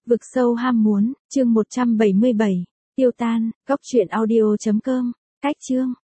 Vực sâu ham muốn, chương 177. Tiêu tan, góc truyện audio.com. Cách chương.